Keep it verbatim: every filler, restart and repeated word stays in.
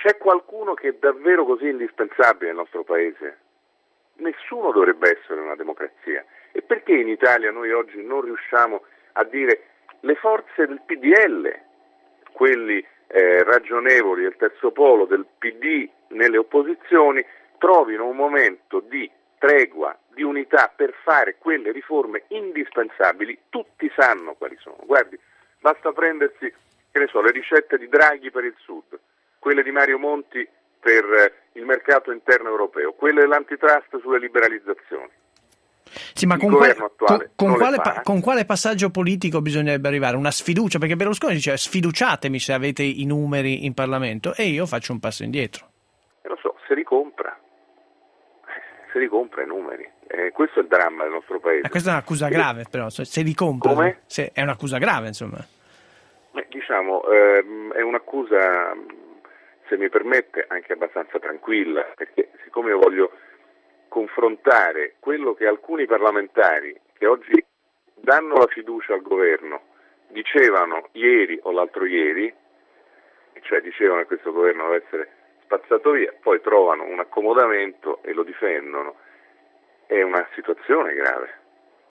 c'è qualcuno che è davvero così indispensabile nel nostro paese? Nessuno dovrebbe essere una democrazia. E perché in Italia noi oggi non riusciamo a dire le forze del P D L, quelli eh, ragionevoli del terzo polo del P D nelle opposizioni, trovino un momento di tregua, di unità per fare quelle riforme indispensabili? Tutti sanno quali sono. Guardi, basta prendersi, che ne so, le ricette di Draghi per il Sud, quelle di Mario Monti per eh, il mercato interno europeo, quelle dell'antitrust sulle liberalizzazioni. Sì, ma il con governo quale, attuale con, con, non quale, le fa. pa- con quale passaggio politico bisognerebbe arrivare? Una sfiducia? Perché Berlusconi dice sfiduciatemi se avete i numeri in Parlamento, e io faccio un passo indietro. E lo so, si ricompra, si ricompra i numeri. Eh, questo è il dramma del nostro paese. Ma questa è un'accusa grave, però, se li compra. Come? Se è un'accusa grave, insomma. Eh, diciamo, ehm, è un'accusa, se mi permette, anche abbastanza tranquilla, perché siccome io voglio confrontare quello che alcuni parlamentari che oggi danno la fiducia al governo dicevano ieri o l'altro ieri, cioè dicevano che questo governo deve essere spazzato via, poi trovano un accomodamento e lo difendono, è una situazione grave.